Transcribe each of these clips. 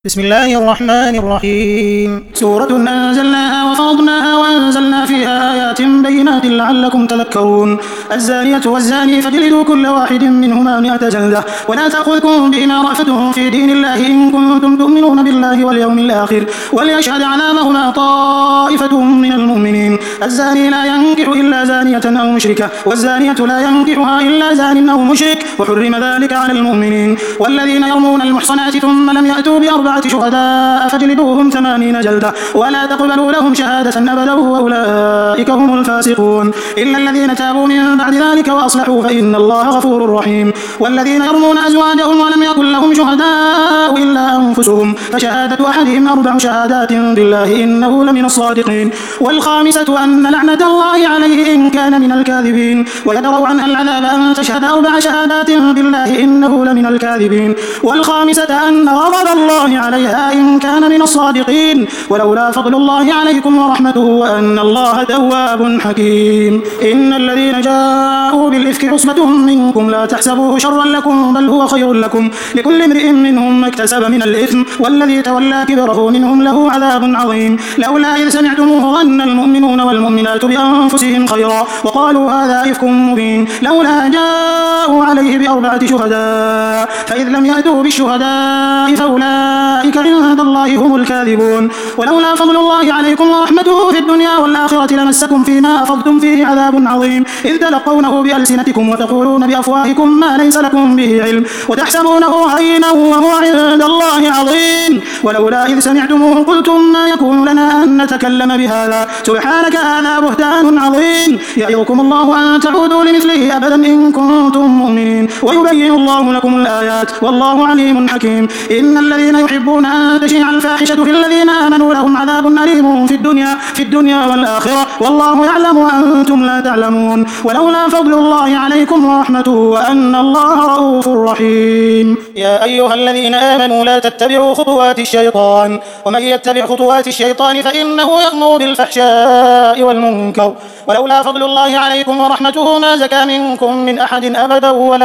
بسم الله الرحمن الرحيم سورة أنزلناها وفرضناها وأنزلنا فيها آيات بينات لعلكم تذكرون الزانية والزاني فاجلدوا كل واحد منهما 100 جلدة ولا تأخذكم بهما رأفة في دين الله إن كنتم تؤمنون بالله واليوم الآخر وليشهد عذابهما طائفة من المؤمنين الزاني لا ينكح إلا زانية أو مشركة والزانية لا ينكحها إلا زان أو مشرك وحرم ذلك على المؤمنين والذين يرمون المحصنات ثم لم يأتوا بأربعة شهداء فاجلدوهم 80 جلدة ولا تقبلوا لهم شهادة أبدا وأولئك هم الفاسقون إلا الذين تابوا من بعد ذلك وأصلحوا فإن الله غفور رحيم والذين يرمون أزواجهم ولم يكن لهم شهداء إلا أنفسهم فشهادة أحدهم 4 شهادات بالله إنه لمن الصادقين والخامسة أن لعنة الله عليه إن كان من الكاذبين ويدروا عنها العذاب أن تشهد 4 شهادات بالله إنه لمن الكاذبين والخامسة أن غضب الله عليها إن كان من الصادقين ولولا فضل الله عليكم ورحمته وأن الله تواب حكيم إن الذين جاءوا بالإفك عصبة منكم لا تحسبوه شرا لكم بل هو خير لكم لكل امرئ منهم ما اكتسب من الإثم والذي تولى كبره منهم له عذاب عظيم لولا إذ سمعتموه ظن المؤمنون والمؤمنات بأنفسهم خيرا وقالوا هذا إفك مبين لولا جاءوا عليه ب4 شهداء فإذ لم يأتوا بالشهداء فأولئك عند الله هم الكاذبون ولولا فضل الله عليكم ورحمته في الدنيا والآخرة لمسكم فيما أفضتم فيه عذاب عظيم إذ تلقونه بألسنتكم وتقولون بأفواهكم ما ليس لكم به علم وتحسبونه هينا وهو عند الله عظيم ولولا إذ سمعتموه قلتم ما يكون لنا أن نتكلم بهذا سبحانك هذا بهتان عظيم يعظكم الله أن تعودوا لمثله أبدا إن كنتم مؤمنين ويبين الله لكم الآيات والله عليم حكيم إن الذين يحبون أن تشيع الفاحشة في الذين آمنوا لهم عذاب أليم في الدنيا والآخرة والله يعلم وأنتم لا تعلمون ولولا فضل الله عليكم ورحمته وأن الله رؤوف رحيم يا أيها الذين آمنوا لا تتبعوا خطوات الشيطان ومن يتبع خطوات الشيطان فإنه يأمر بالفحشاء والمنكر ولولا فضل الله عليكم ورحمته ما زكى منكم من أحد أبدا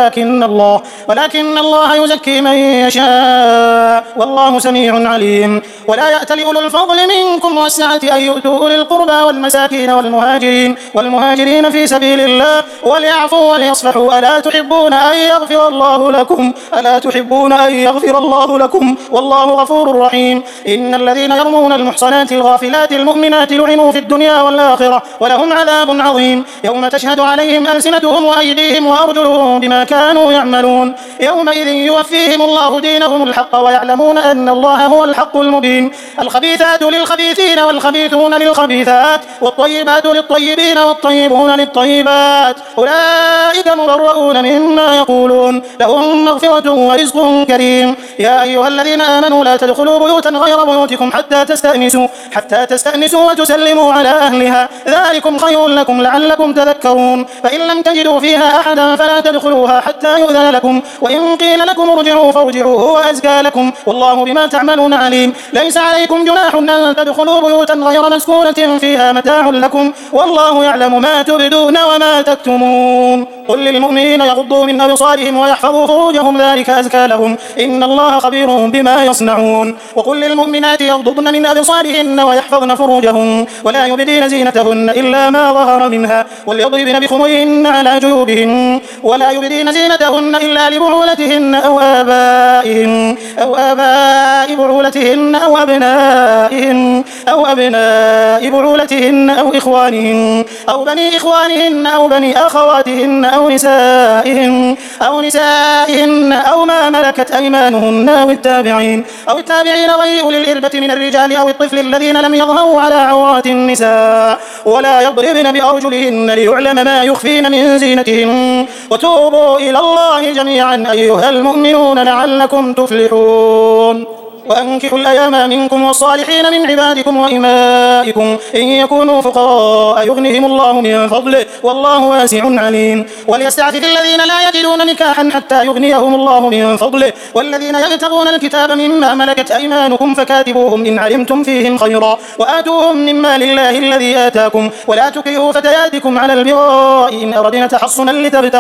ولكن الله يزكي من يشاء والله سميع عليم ولا يأتل أولو الفضل منكم والسعة أن يؤتوا أولي القربى والمساكين والمهاجرين في سبيل الله وليعفوا وليصفحوا ألا تحبون أن يغفر الله لكم والله غفور رحيم إن الذين يرمون المحصنات الغافلات المؤمنات لعنوا في الدنيا والآخرة ولهم عذاب عظيم يوم تشهد عليهم ألسنتهم وأيديهم وأرجلهم بما كانوا يعملون يومئذ يوفيهم الله دينهم الحق ويعلمون أن الله هو الحق المبين الخبيثات للخبيثين والخبيثون للخبيثات والطيبات للطيبين والطيبون للطيبات أولئك مبرؤون مما يقولون لهم مغفرة ورزق كريم يا أيها الذين آمنوا لا تدخلوا بيوتا غير بيوتكم حتى تستأنسوا وتسلموا على أهلها ذلكم خير لكم لعلكم تذكرون فإن لم تجدوا فيها أحدا فلا تدخلوها حتى يؤذن لكم وإن قيل لكم ارجعوا فارجعوا هو أزكى لكم والله بما تعملون عليم ليس عليكم جناح أن تدخلوا بيوتا غير مسكونة فيها متاع لكم والله يعلم ما تبدون وما تكتمون قل للمؤمنين يغضوا من أبصارهم ويحفظوا فروجهم ذلك أزكى لهم إن الله خبير بما يصنعون وقل للمؤمنات يغضضن من أبصارهن ويحفظن فروجهن ولا يبدين زينتهن إلا ما ظهر منها وليضربن بخمرهن على جيوبهن ولا يبدين زينتهن إلا لبعولتهن أو آباء بعولتهن أو أبناء بعولتهن أو إخوانهن أو بني إخوانهن أو بني أخواتهن أو نسائهن أو ما ملكت أيمانهن أو التابعين غير أولي الإربة من الرجال أو الطفل الذين لم يظهروا على عورات النساء ولا يضربن بأرجلهن ليعلم ما يخفين من زينتهن وتوبوا إلى الله جميعا أيها المؤمنون لعلكم تفلحون وأنكحوا الأيام منكم والصالحين من عبادكم وإمائكم إن يكونوا فقراء يغنهم الله من فضله والله واسع عليم وليستعفف الذين لا يجدون نكاحا حتى يغنيهم الله من فضله والذين يبتغون الكتاب مما ملكت أيمانكم فكاتبوهم إن علمتم فيهم خيرا وآتوهم من مال الله الذي آتاكم ولا تكرهوا فتياتكم على البغاء إن أردنا تحصنا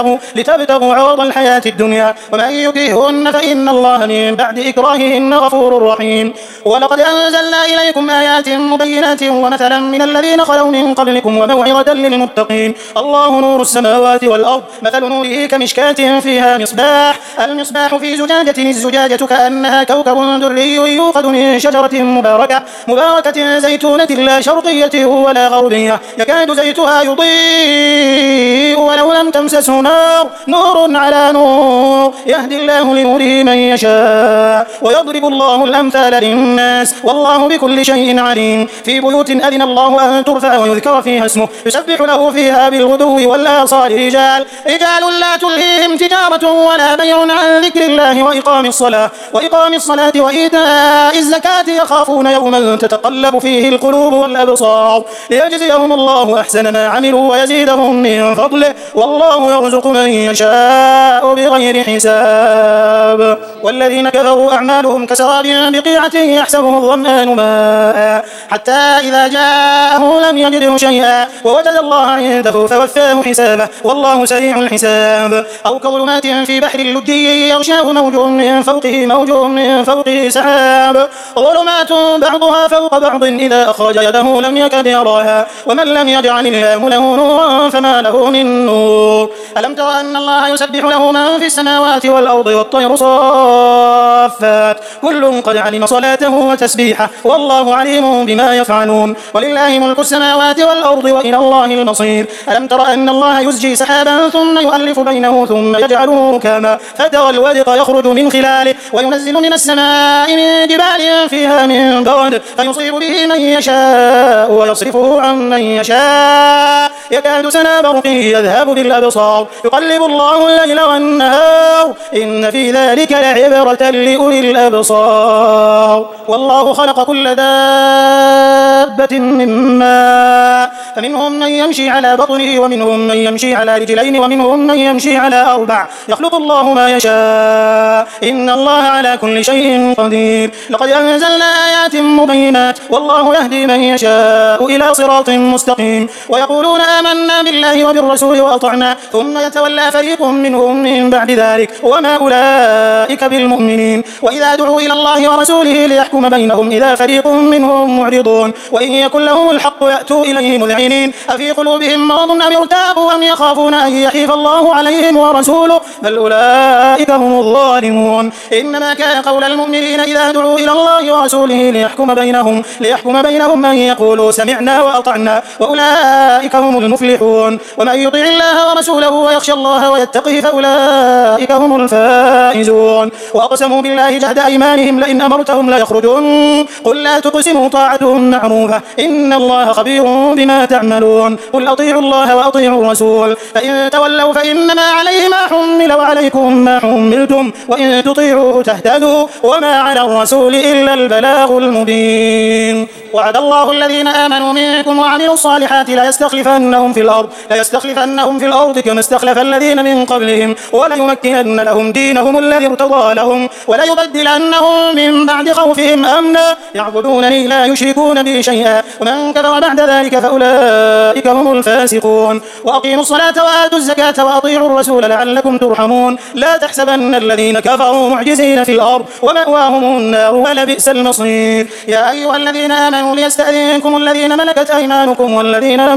لتبتغوا عرض الحياة الدنيا ومن يكرهن فإن الله من بعد إكراههن غفور غفور رحيم. ولقد أنزلنا إليكم آيات مبينات ومثلا من الذين خلوا من قبلكم وموعظة للمتقين. الله نور السماوات والأرض مثل نوره كمشكاة فيها مصباح، المصباح في زجاجة، الزجاجة كأنها كوكب دري يوقد من شجرة مباركة زيتونة لا شرقية ولا غربية يكاد زيتها يضيء ولو لم تمسسه نار، نور على نور يهدي الله لنوره من يشاء ويضرب الله الأمثال للناس والله بكل شيء عليم. في بيوت أذن الله أن ترفع ويذكر فيها اسمه يسبح له فيها بالغدو والآصال رجال لا تلهيهم تجارة ولا بيع عن ذكر الله وإقام الصلاة وإيتاء الزكاة يخافون يوما تتقلب فيه القلوب والأبصار ليجزيهم الله أحسن ما عملوا ويزيدهم من فضله والله يرزق من يشاء بغير حساب. والذين كفروا أعمالهم كسراب بقيعة يحسبه الظمآن ماء حتى إذا جاءه لم يجده شيئا ووجد الله عنده فوفاه حسابه والله سريع الحساب. أو كظلمات في بحر اللجي يغشاه موج من فوقه سحاب، ظلمات بعضها فوق بعض إذا أخرج يده لم يكد يراها ومن لم يجعل الله له نورا فما له من نور. ألم تر أن الله يسبح له من في السماوات والأرض والطير صافات كل قد علم صلاته وتسبيحه والله عليم بما يفعلون. ولله ملك السماوات والأرض وإلى الله المصير. ألم تر أن الله يزجي سحابا ثم يؤلف بينه ثم يجعله ركاما فترى الودق يخرج من خلاله وينزل من السماء من جبال فيها من برد فيصيب به من يشاء ويصرفه عن من يشاء يكاد سنا برقه يذهب بالأبصار يقلب الله الليل والنهار إن في ذلك لعبرة لأولي الأبصار. والله خلق كل دابة من ماء فمنهم من يمشي على بطنه ومنهم من يمشي على رجلين ومنهم من يمشي على أربع يخلق الله ما يشاء إن الله على كل شيء قدير. لقد أنزلنا آيات مبينات والله يهدي من يشاء إلى صراط مستقيم. ويقولون آمنا بالله وبالرسول وأطعنا ثم يتولى فريق منهم من بعد ذلك وما أولئك بالمؤمنين. وإذا دعوا إلى الله ورسوله ليحكم بينهم إذا فريق منهم معرضون وإن يكن لهم الحق يأتوا إليه مذعنين أفي قلوبهم مرض أم ارتابوا أم يخافون أن يحيف الله عليهم ورسوله بل أولئك هم الظالمون. إنما كان قول المؤمنين إذا دعوا إلى الله ورسوله ليحكم بينهم أن يقولوا سمعنا وأطعنا وأولئك هم المفلحون. ومن يطع الله ورسوله ويخشى الله ويتقه فأولئك هم الفائزون. وأقسموا بالله جهد أيمانهم لئن أمرتهم ليخرجون قل لا تقسموا طاعة معروفة إن الله خبير بما تعملون. قل أطيعوا الله وأطيعوا الرسول فإن تولوا فإنما عليه ما حمل وعليكم ما حملتم وإن تطيعوه تهتدوا وما على الرسول إلا البلاغ المبين. وعد الله الذين آمنوا منكم وعملوا الصالحات ليستخلفنهم في الأرض كما استخلف الذين من قبلهم وليمكنن لهم دينهم الذي ارتضى لهم وليبدلنهم من بعد خوفهم أمنا يعبدونني لا يشركون بي شيئا ومن كفر بعد ذلك فأولئك هم الفاسقون. وأقيموا الصلاة وآتوا الزكاة وأطيعوا الرسول لعلكم ترحمون. لا تحسبن الذين كفروا معجزين في الأرض ومأواهم النار ولبئس المصير. يا أيها الذين آمنوا ليستأذنكم الذين ملكت أيمانكم والذين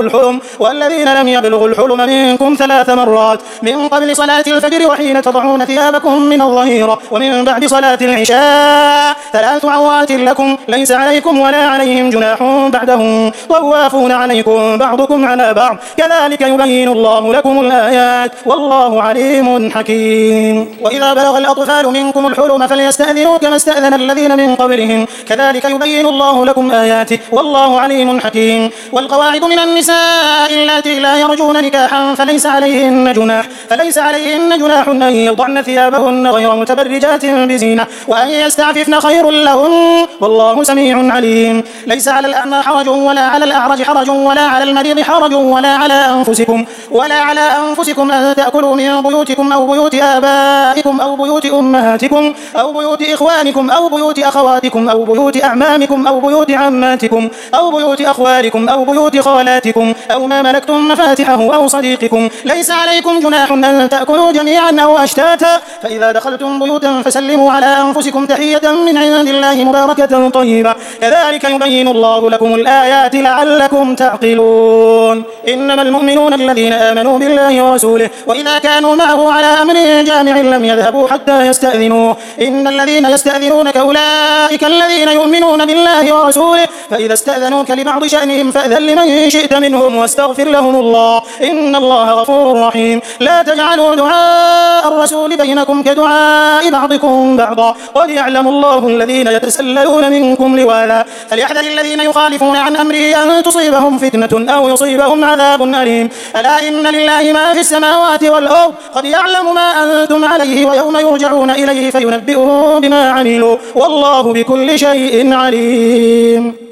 لم يبلغوا الحلم منكم 3 مرات من قبل صلاة الفجر وحين تضعون ثيابكم من الظهيرة ومن بعد صلاة العشاء 3 عورات لكم ليس عليكم ولا عليهم جناح بعدهم طوافون عليكم بعضكم على بعض كذلك يبين الله لكم الآيات والله عليم حكيم. وإذا بلغ الأطفال منكم الحلم فليستأذنوا كما استأذن الذين من قبلهم كذلك يبين الله لكم آياته والله عليم حكيم. والقواعد من النساء اللاتي لا يرجون نكاحا فليس عليهن جناح أن يضعن ثيابهن غير متبرجات بزينة وأن يستعففن خير لهن والله سميع عليم. ليس على الأعمى حرج ولا على الأعرج حرج ولا على المريض حرج ولا على أنفسكم أن تأكلوا من بيوتكم أو بيوت آبائكم أو بيوت أمهاتكم أو بيوت إخوانكم أو بيوت أخواتكم أو بيوت أعمامكم أو بيوت عماتكم أو بيوت أخوالكم أو بيوت خالاتكم أو ما ملكتم مفاتحه أو صديقكم. ليس عليكم جناح أن تأكلوا جميعا أو أشتاتا، فإذا دخلتم بيوتا فسلموا على أنفسكم تحية من عند الله مباركة طيبة، كذلك يبين الله لكم الآيات لعلكم تعقلون. إنما المؤمنون الذين آمنوا بالله ورسوله وإذا كانوا معه على أمر جامع لم يذهبوا حتى يستأذنوه. إن الذين يستأذنونك أولئك الذين يؤمنون بالله ورسوله، فإذا استأذنوك لبعض شأنهم فأذن لمن شئت منهم واستغفر لهم الله، إن الله غفور رحيم. لا تجعلوا دعاء الرسول بينكم كدعاء بعضكم بعضا، قد يعلم الله الذين يتسللون منكم لواذا، فليحذر الذين يخالفون عن أمره أن تصيبهم فتنة أو يصيبهم عذاب أليم. ألا إن لله ما في السماوات والأرض، قد يعلم ما أنتم عليه ويوم يرجعون إليه فينبئهم بما عملوا، والله بكل شيء عليم.